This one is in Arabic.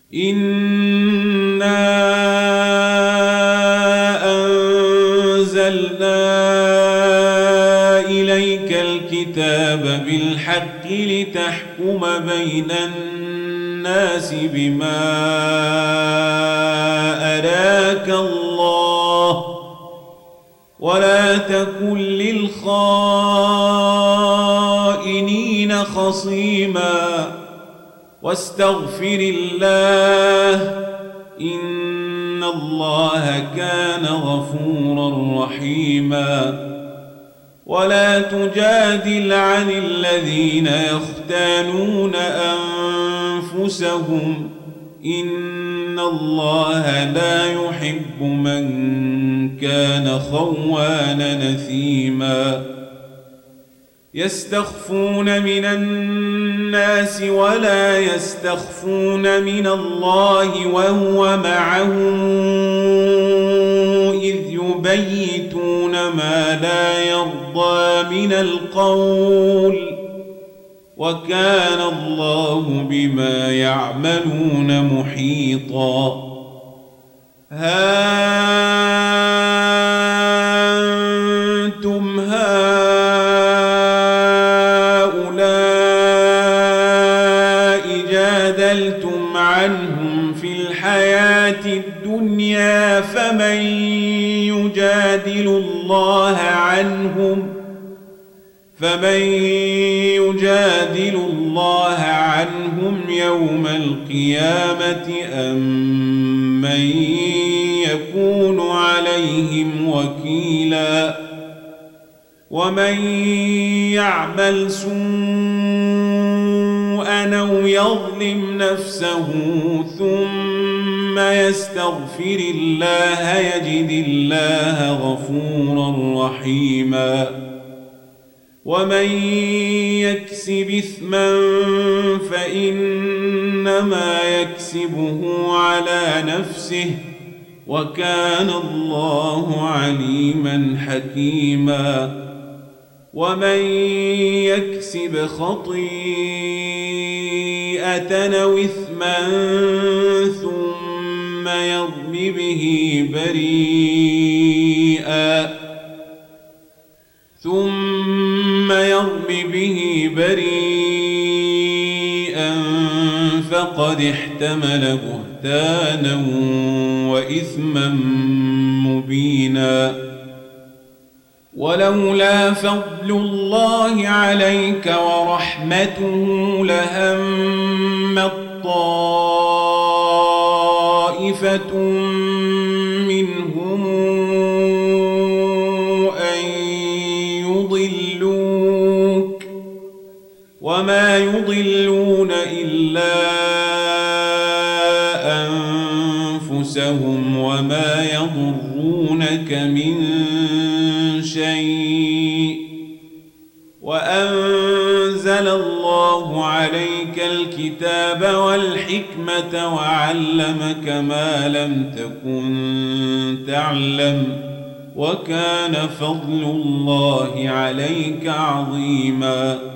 إنا أنزلنا إليك الكتاب بالحق لتحكم بين الناس بما أراك الله ولا تكن للخائنين خصيما واستغفر الله إن الله كان غفورا رحيما ولا تجادل عن الذين يختانون أنفسهم إن الله لا يحب من كان خوانا نثيما يستخفون من الناس ولا يستخفون من الله وهو معهم إذ يبيتون ما لا يرضى من القول وكان الله بما يعملون محيطا ها أنتم هؤلاء جادلتم عنهم في الحياة الدنيا فمن يجادل الله عنهم يوم القيامة أم من يكون عليهم وكيلا ومن يعمل سوءا أو يظلم نفسه ثم يستغفر الله يجد الله غفورا رحيما ومن يكسب إثما فإنما يكسبه على نفسه وكان الله عليما حكيما ومن يكسب خطيئة أو إثما ثم يرم به بريئا فقد احتمل بهتانا وإثما مبينا ولولا فضل الله عليك ورحمته لهمت طائفة منهم أن يضلوك وما يضلون إلا أنفسهم وما يضرونك من شيء وأنزل الله عليك الكتاب والحكمة وعلمك ما لم تكن تعلم وكان فضل الله عليك عظيما